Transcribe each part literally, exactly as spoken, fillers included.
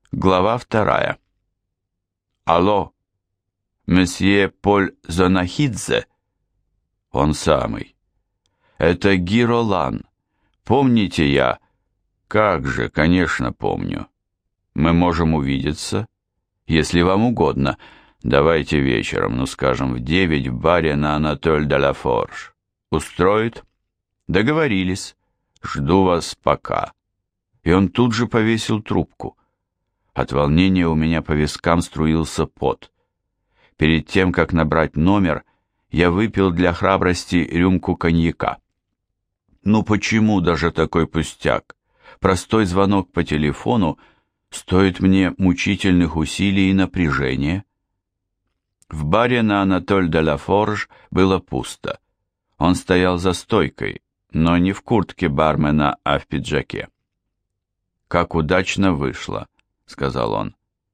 Глава вторая. Алло, месье Поль Зонахидзе? Он самый. Это Гиролан. Помните я? Как же, конечно, помню. Мы можем увидеться, если вам угодно. Давайте вечером, ну скажем, в девять в баре на Анатоль-де-ла-Форж. Устроит? Договорились. Жду вас пока. И он тут же повесил трубку. От волнения у меня по вискам струился пот. Перед тем, как набрать номер, я выпил для храбрости рюмку коньяка. Ну почему даже такой пустяк? Простой звонок по телефону стоит мне мучительных усилий и напряжения. В баре на Анатоль-де-ла-Форж было пусто. Он стоял за стойкой, но не в куртке бармена, а в пиджаке. «Как удачно вышло», — сказал он.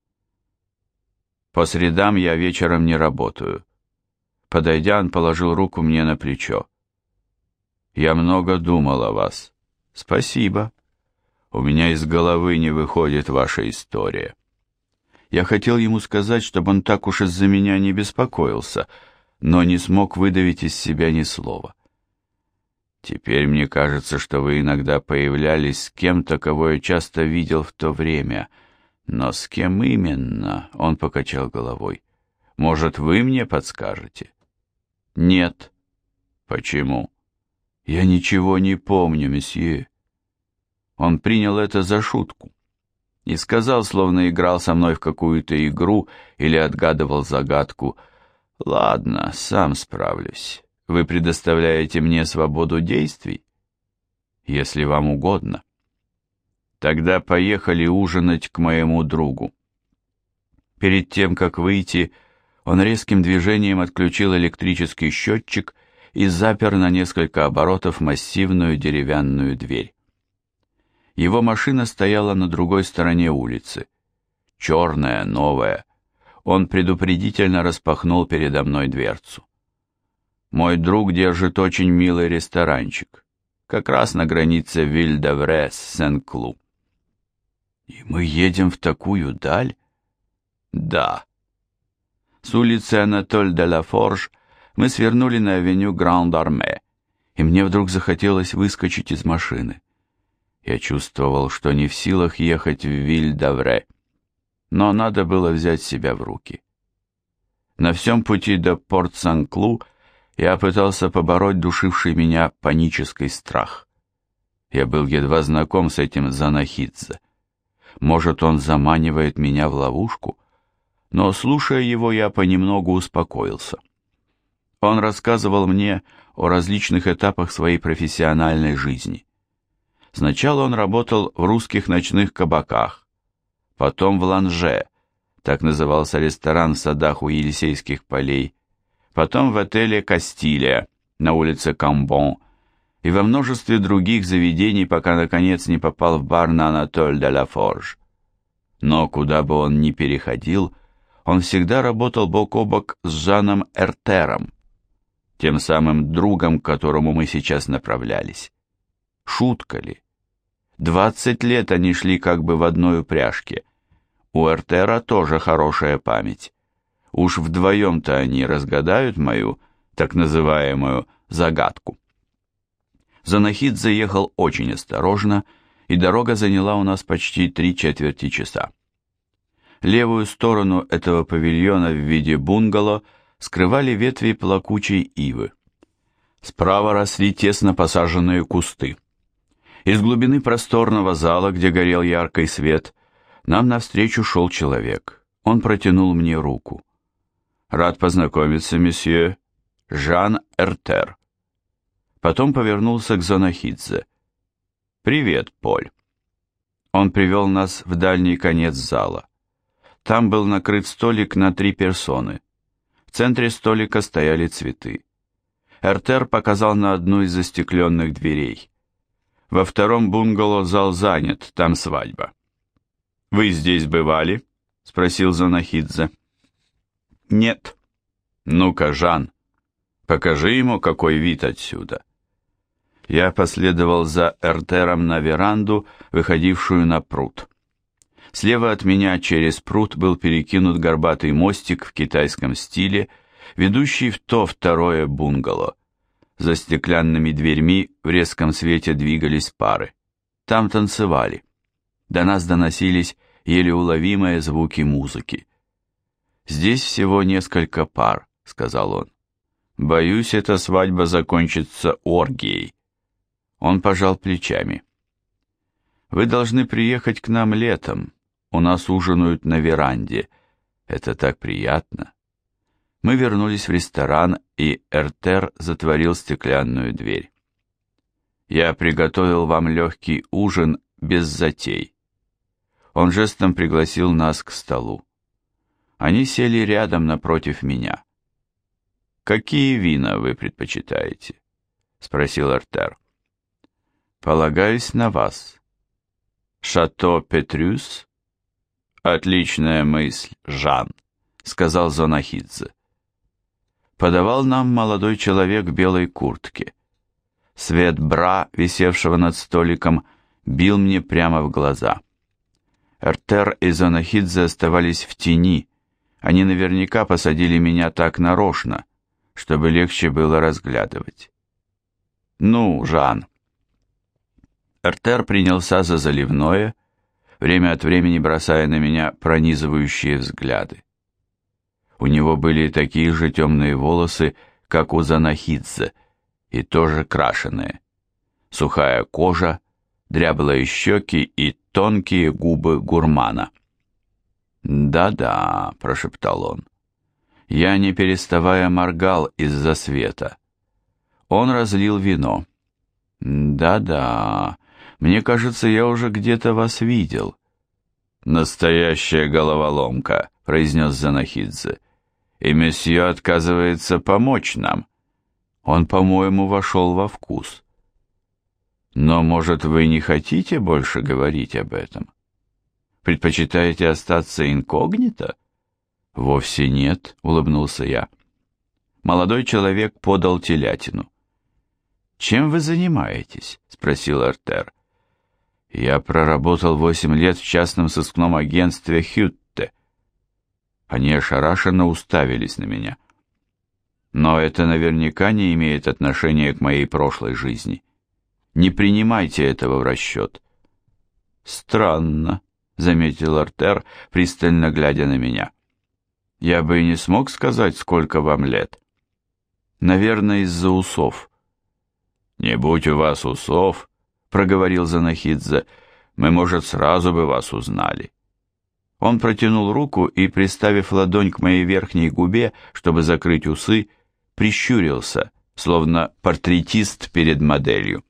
«По средам я вечером не работаю». Подойдя, он положил руку мне на плечо. «Я много думал о вас». «Спасибо. У меня из головы не выходит ваша история». Я хотел ему сказать, чтобы он так уж из-за меня не беспокоился, но не смог выдавить из себя ни слова. «Теперь мне кажется, что вы иногда появлялись с кем-то, кого я часто видел в то время. Но с кем именно?» — он покачал головой. «Может, вы мне подскажете?» «Нет». «Почему?» «Я ничего не помню, месье». Он принял это за шутку и сказал, словно играл со мной в какую-то игру или отгадывал загадку: «Ладно, сам справлюсь. Вы предоставляете мне свободу действий? Если вам угодно. Тогда поехали ужинать к моему другу». Перед тем, как выйти, он резким движением отключил электрический счетчик и запер на несколько оборотов массивную деревянную дверь. Его машина стояла на другой стороне улицы. Черная, новая. Он предупредительно распахнул передо мной дверцу. «Мой друг держит очень милый ресторанчик, как раз на границе Виль-де-Вре с Сен-Клу». «И мы едем в такую даль?» «Да». С улицы Анатоль-де-ла-Форж мы свернули на авеню Гранд-Арме, и мне вдруг захотелось выскочить из машины. Я чувствовал, что не в силах ехать в Виль-де-Вре, но надо было взять себя в руки. На всем пути до Порт-Сан-Клу я пытался побороть душивший меня панический страх. Я был едва знаком с этим Зонахидзе. Может, он заманивает меня в ловушку? Но, слушая его, я понемногу успокоился. Он рассказывал мне о различных этапах своей профессиональной жизни. Сначала он работал в русских ночных кабаках, потом в Ланже, так назывался ресторан в садах у Елисейских полей, потом в отеле «Кастилия» на улице Камбон и во множестве других заведений, пока, наконец, не попал в бар на Анатоль-де-ла-Форж. Но куда бы он ни переходил, он всегда работал бок о бок с Жаном Эртером, тем самым другом, к которому мы сейчас направлялись. Шутка ли? Двадцать лет они шли как бы в одной упряжке. У Эртера тоже хорошая память. Уж вдвоем-то они разгадают мою, так называемую, загадку. Зонахидзе ехал очень осторожно, и дорога заняла у нас почти три четверти часа. Левую сторону этого павильона в виде бунгало скрывали ветви плакучей ивы. Справа росли тесно посаженные кусты. Из глубины просторного зала, где горел яркий свет, нам навстречу шел человек. Он протянул мне руку. «Рад познакомиться, месье. Жан Эртер». Потом повернулся к Зонахидзе. «Привет, Поль». Он привел нас в дальний конец зала. Там был накрыт столик на три персоны. В центре столика стояли цветы. Эртер показал на одну из застекленных дверей. «Во втором бунгало зал занят, там свадьба». «Вы здесь бывали?» — спросил Зонахидзе. «Нет». «Ну-ка, Жан, покажи ему, какой вид отсюда». Я последовал за Эртером на веранду, выходившую на пруд. Слева от меня через пруд был перекинут горбатый мостик в китайском стиле, ведущий в то второе бунгало. За стеклянными дверьми в резком свете двигались пары. Там танцевали. До нас доносились еле уловимые звуки музыки. «Здесь всего несколько пар», — сказал он. «Боюсь, эта свадьба закончится оргией». Он пожал плечами. «Вы должны приехать к нам летом. У нас ужинают на веранде. Это так приятно». Мы вернулись в ресторан, и Эртер затворил стеклянную дверь. «Я приготовил вам легкий ужин без затей». Он жестом пригласил нас к столу. Они сели рядом напротив меня. «Какие вина вы предпочитаете?» — спросил Эртер. «Полагаюсь на вас. Шато Петрюс?» «Отличная мысль, Жан», — сказал Зонахидзе. Подавал нам молодой человек в белой куртке. Свет бра, висевшего над столиком, бил мне прямо в глаза. Эртер и Зонахидзе оставались в тени. Они наверняка посадили меня так нарочно, чтобы легче было разглядывать. «Ну, Жан». Эртер принялся за заливное, время от времени бросая на меня пронизывающие взгляды. У него были такие же темные волосы, как у Зонахидзе, и тоже крашеные. Сухая кожа, дряблые щеки и тонкие губы гурмана. «Да-да», — прошептал он. Я, не переставая, моргал из-за света. Он разлил вино. «Да-да, мне кажется, я уже где-то вас видел». «Настоящая головоломка», — произнес Зонахидзе. «И месье отказывается помочь нам. Он, по-моему, вошел во вкус». «Но, может, вы не хотите больше говорить об этом? Предпочитаете остаться инкогнито?» «Вовсе нет», — улыбнулся я. Молодой человек подал телятину. «Чем вы занимаетесь?» — спросил Эртер. «Я проработал восемь лет в частном сыскном агентстве Хютте». Они ошарашенно уставились на меня. «Но это наверняка не имеет отношения к моей прошлой жизни. Не принимайте этого в расчет». «Странно», — заметил Эртер, пристально глядя на меня. «Я бы и не смог сказать, сколько вам лет. Наверное, из-за усов». «Не будь у вас усов», — проговорил Зонахидзе, — «мы, может, сразу бы вас узнали». Он протянул руку и, приставив ладонь к моей верхней губе, чтобы закрыть усы, прищурился, словно портретист перед моделью.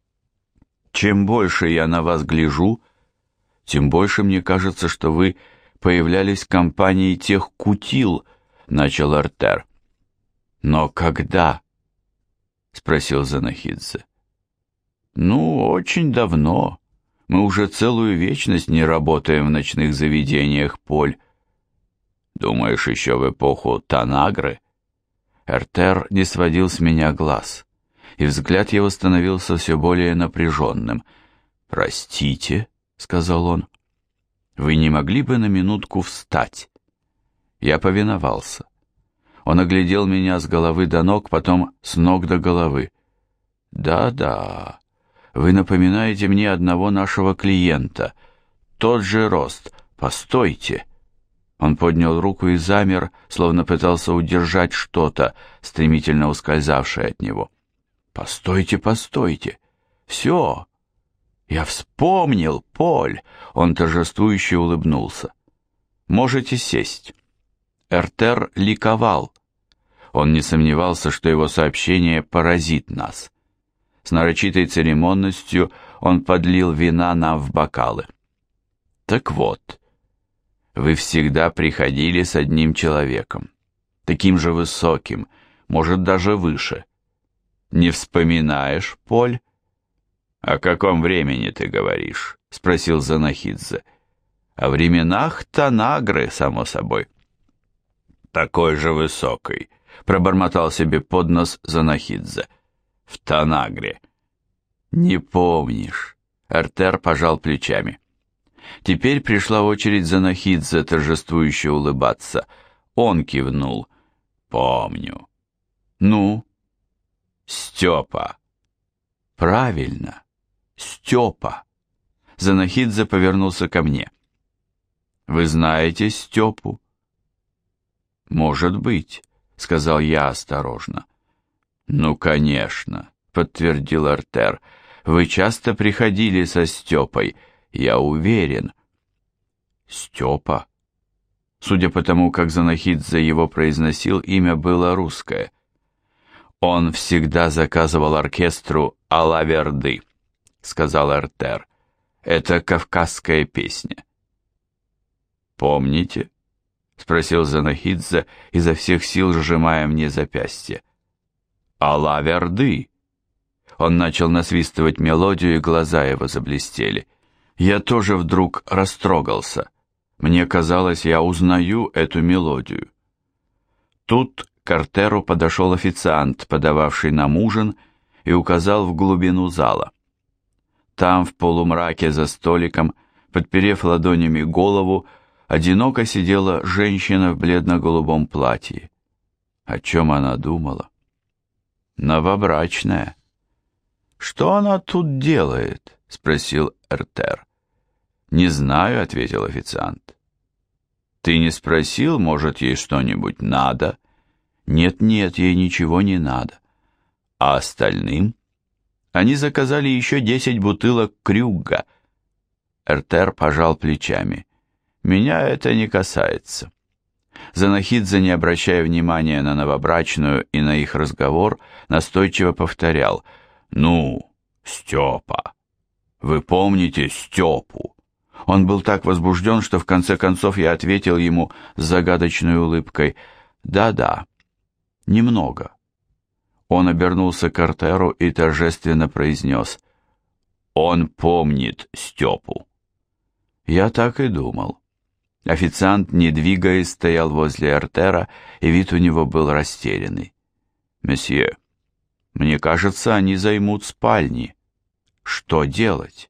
«Чем больше я на вас гляжу, тем больше мне кажется, что вы появлялись в компании тех кутил», — начал Эртер. «Но когда?» — спросил Зонахидзе. «Ну, очень давно. Мы уже целую вечность не работаем в ночных заведениях, Поль». «Думаешь, еще в эпоху Танагры?» Эртер не сводил с меня глаз, и взгляд его становился все более напряженным. «Простите», — сказал он, — «вы не могли бы на минутку встать?» Я повиновался. Он оглядел меня с головы до ног, потом с ног до головы. «Да-да, вы напоминаете мне одного нашего клиента. Тот же рост. Постойте». Он поднял руку и замер, словно пытался удержать что-то, стремительно ускользавшее от него. «Постойте, постойте. Все. Я вспомнил, Поль!» Он торжествующе улыбнулся. «Можете сесть». Эртер ликовал. Он не сомневался, что его сообщение поразит нас. С нарочитой церемонностью он подлил вина нам в бокалы. «Так вот, вы всегда приходили с одним человеком, таким же высоким, может, даже выше. Не вспоминаешь, Поль?» «О каком времени ты говоришь?» — спросил Зонахидзе. «О временах Танагры, само собой». «Такой же высокой», — пробормотал себе под нос Зонахидзе. «В Танагре». «Не помнишь», — Эртер пожал плечами. Теперь пришла очередь Занахидзе торжествующе улыбаться. Он кивнул. «Помню». «Ну?» «Степа». «Правильно, Степа». Занахидзе повернулся ко мне. «Вы знаете Степу?» «Может быть», — сказал я осторожно. «Ну, конечно», — подтвердил Артер. «Вы часто приходили со Степой, я уверен». «Степа?» Судя по тому, как Занахидзе его произносил, имя было русское. «Он всегда заказывал оркестру «Алаверды», — сказал Артер. «Это кавказская песня». «Помните?» — спросил Занахидзе, изо всех сил сжимая мне запястье. «Алаверды». Он начал насвистывать мелодию, и глаза его заблестели. Я тоже вдруг растрогался. Мне казалось, я узнаю эту мелодию. Тут к Артеру подошел официант, подававший нам ужин, и указал в глубину зала. Там, в полумраке за столиком, подперев ладонями голову, одиноко сидела женщина в бледно-голубом платье. О чем она думала? Новобрачная. «Что она тут делает?» — спросил Артер. «Не знаю», — ответил официант. «Ты не спросил, может, ей что-нибудь надо?» «Нет-нет, ей ничего не надо». «А остальным?» «Они заказали еще десять бутылок крюгга». Артер пожал плечами. «Меня это не касается». Занахидзе, не обращая внимания на новобрачную и на их разговор, настойчиво повторял: «Ну, Степа, вы помните Степу?» Он был так возбужден, что в конце концов я ответил ему с загадочной улыбкой: «Да-да, немного». Он обернулся к Артеру и торжественно произнес: «Он помнит Степу». Я так и думал. Официант, не двигаясь, стоял возле Артера, и вид у него был растерянный. «Месье, мне кажется, они займут спальни. Что делать?»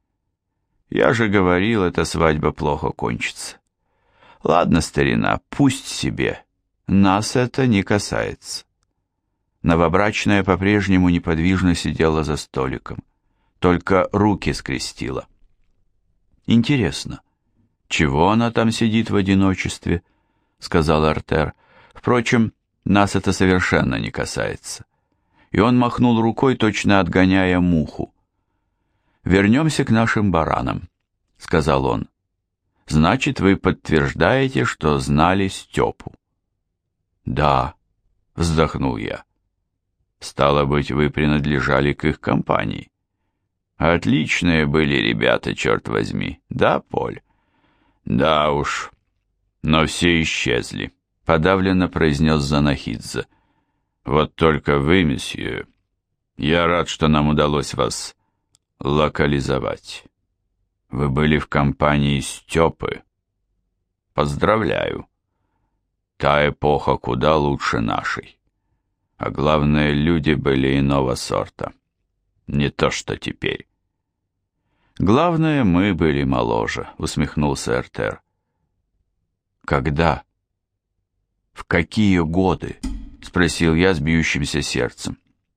«Я же говорил, эта свадьба плохо кончится». «Ладно, старина, пусть себе. Нас это не касается». Новобрачная по-прежнему неподвижно сидела за столиком, только руки скрестила. «Интересно, чего она там сидит в одиночестве?» — сказал Артер. «Впрочем, нас это совершенно не касается». И он махнул рукой, точно отгоняя муху. «Вернемся к нашим баранам», — сказал он. «Значит, вы подтверждаете, что знали Степу?» «Да», — вздохнул я. «Стало быть, вы принадлежали к их компании». «Отличные были ребята, черт возьми, да, Поль?» «Да уж, но все исчезли», — подавленно произнес Занахидзе. «Вот только вы, месье, я рад, что нам удалось вас локализовать. Вы были в компании Степы. Поздравляю. Та эпоха куда лучше нашей. А главное, люди были иного сорта. Не то, что теперь». «Главное, мы были моложе», — усмехнулся Артер. «Когда? В какие годы?» — спросил я с бьющимся сердцем.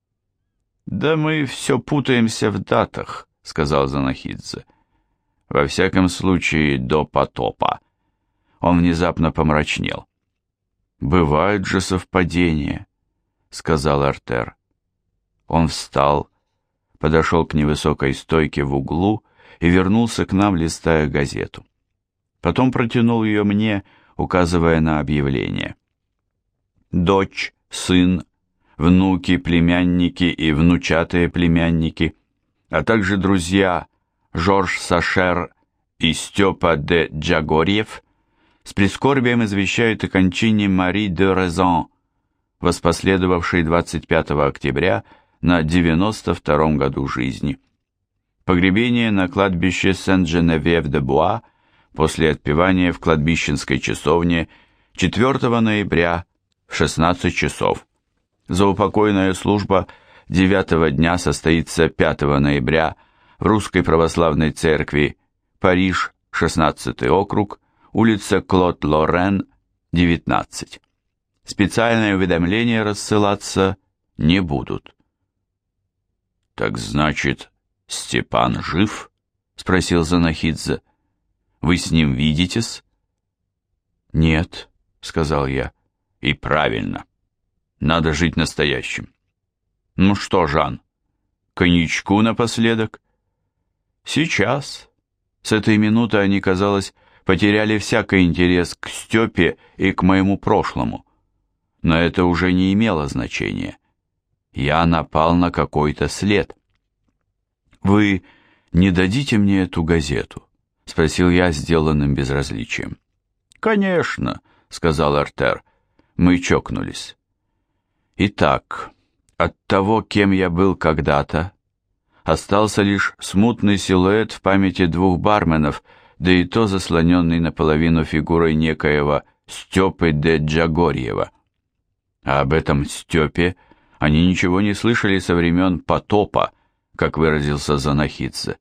«Да мы все путаемся в датах», — сказал Занахидзе. «Во всяком случае, до потопа». Он внезапно помрачнел. «Бывают же совпадения», — сказал Артер. Он встал, подошел к невысокой стойке в углу и вернулся к нам, листая газету. Потом протянул ее мне, указывая на объявление. «Дочь, сын, внуки, племянники и внучатые племянники, а также друзья Жорж Сашер и Степа де Джагорьев с прискорбием извещают о кончине Мари де Резон, воспоследовавшей двадцать пятого октября на девяносто втором году жизни. Погребение на кладбище Сен-Женевьев-де-Буа после отпевания в кладбищенской часовне четвёртого ноября в шестнадцать часов. Заупокойная служба девятого дня состоится пятого ноября в Русской Православной Церкви, Париж, шестнадцатый округ, улица Клод-Лорен, девятнадцать. Специальные уведомления рассылаться не будут». «Так значит, Степан жив?» — спросил Занахидзе. «Вы с ним видитесь?» «Нет», — сказал я. «И правильно. Надо жить настоящим. Ну что, Жан, коньячку напоследок?» «Сейчас». С этой минуты они, казалось, потеряли всякий интерес к Степе и к моему прошлому. Но это уже не имело значения. Я напал на какой-то след. «Вы не дадите мне эту газету?» — спросил я сделанным безразличием. «Конечно», — сказал Артер. Мы чокнулись. Итак, от того, кем я был когда-то, остался лишь смутный силуэт в памяти двух барменов, да и то заслоненный наполовину фигурой некоего Степы де Джагорьева. А об этом Степе они ничего не слышали со времен потопа, как выразился Занахидзе.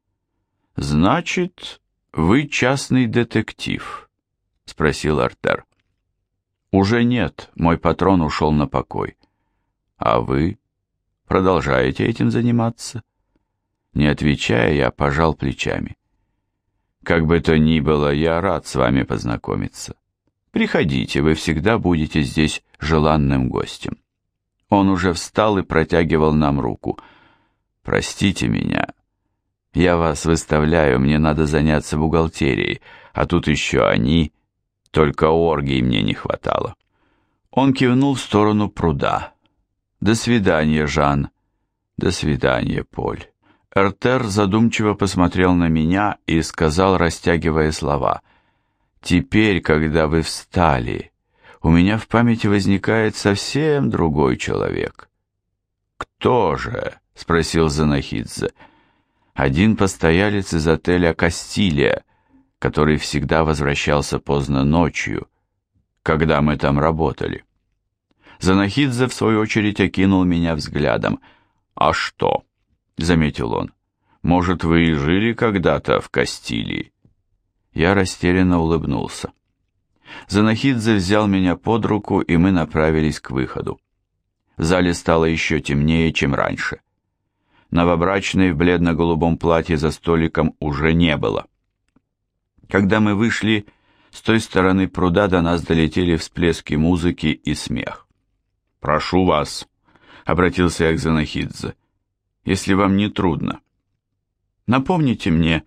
«Значит, вы частный детектив?» — спросил Артер. «Уже нет, мой патрон ушел на покой. А вы продолжаете этим заниматься?» Не отвечая, я пожал плечами. «Как бы то ни было, я рад с вами познакомиться. Приходите, вы всегда будете здесь желанным гостем». Он уже встал и протягивал нам руку. «Простите меня. Я вас выставляю, мне надо заняться бухгалтерией, а тут еще они, только оргий мне не хватало». Он кивнул в сторону пруда. «До свидания, Жан. До свидания, Поль». Артер задумчиво посмотрел на меня и сказал, растягивая слова: «Теперь, когда вы встали, у меня в памяти возникает совсем другой человек». «Кто же?» — спросил Занахидзе. «Один постоялец из отеля «Кастилия», который всегда возвращался поздно ночью, когда мы там работали». Занахидзе, в свою очередь, окинул меня взглядом. «А что?» — заметил он. «Может, вы и жили когда-то в Кастилии?» Я растерянно улыбнулся. Занахидзе взял меня под руку, и мы направились к выходу. В зале стало еще темнее, чем раньше. Новобрачной в бледно-голубом платье за столиком уже не было. Когда мы вышли, с той стороны пруда до нас долетели всплески музыки и смех. «Прошу вас», — обратился я к Занахидзе, — «если вам не трудно, напомните мне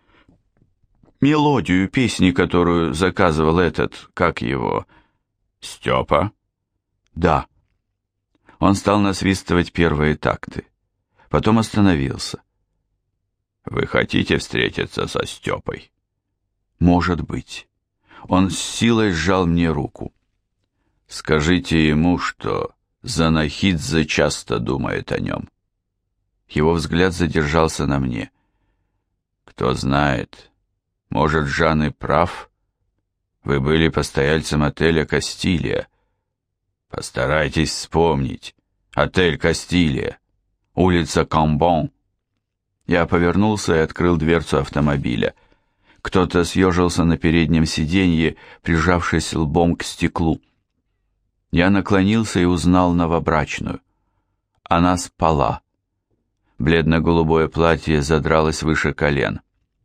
мелодию песни, которую заказывал этот, как его, Степа?» «Да». Он стал насвистывать первые такты, потом остановился. «Вы хотите встретиться со Степой?» «Может быть». Он с силой сжал мне руку. «Скажите ему, что Занахидзе часто думает о нем». Его взгляд задержался на мне. «Кто знает, может, Жан и прав. Вы были постояльцем отеля «Кастилия». Постарайтесь вспомнить. Отель «Кастилия», улица Камбон». Я повернулся и открыл дверцу автомобиля. Кто-то съежился на переднем сиденье, прижавшись лбом к стеклу. Я наклонился и узнал новобрачную. Она спала. Бледно-голубое платье задралось выше колен.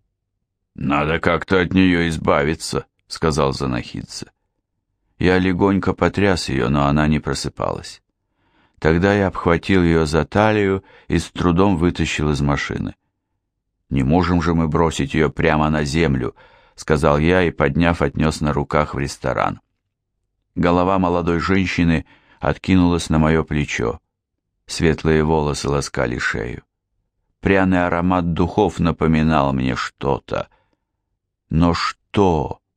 «Надо как-то от нее избавиться», — сказал Занахидзе. Я легонько потряс ее, но она не просыпалась. Тогда я обхватил ее за талию и с трудом вытащил из машины. «Не можем же мы бросить ее прямо на землю», — сказал я и, подняв, отнес на руках в ресторан. Голова молодой женщины откинулась на мое плечо. Светлые волосы ласкали шею. Пряный аромат духов напоминал мне что-то. Но что?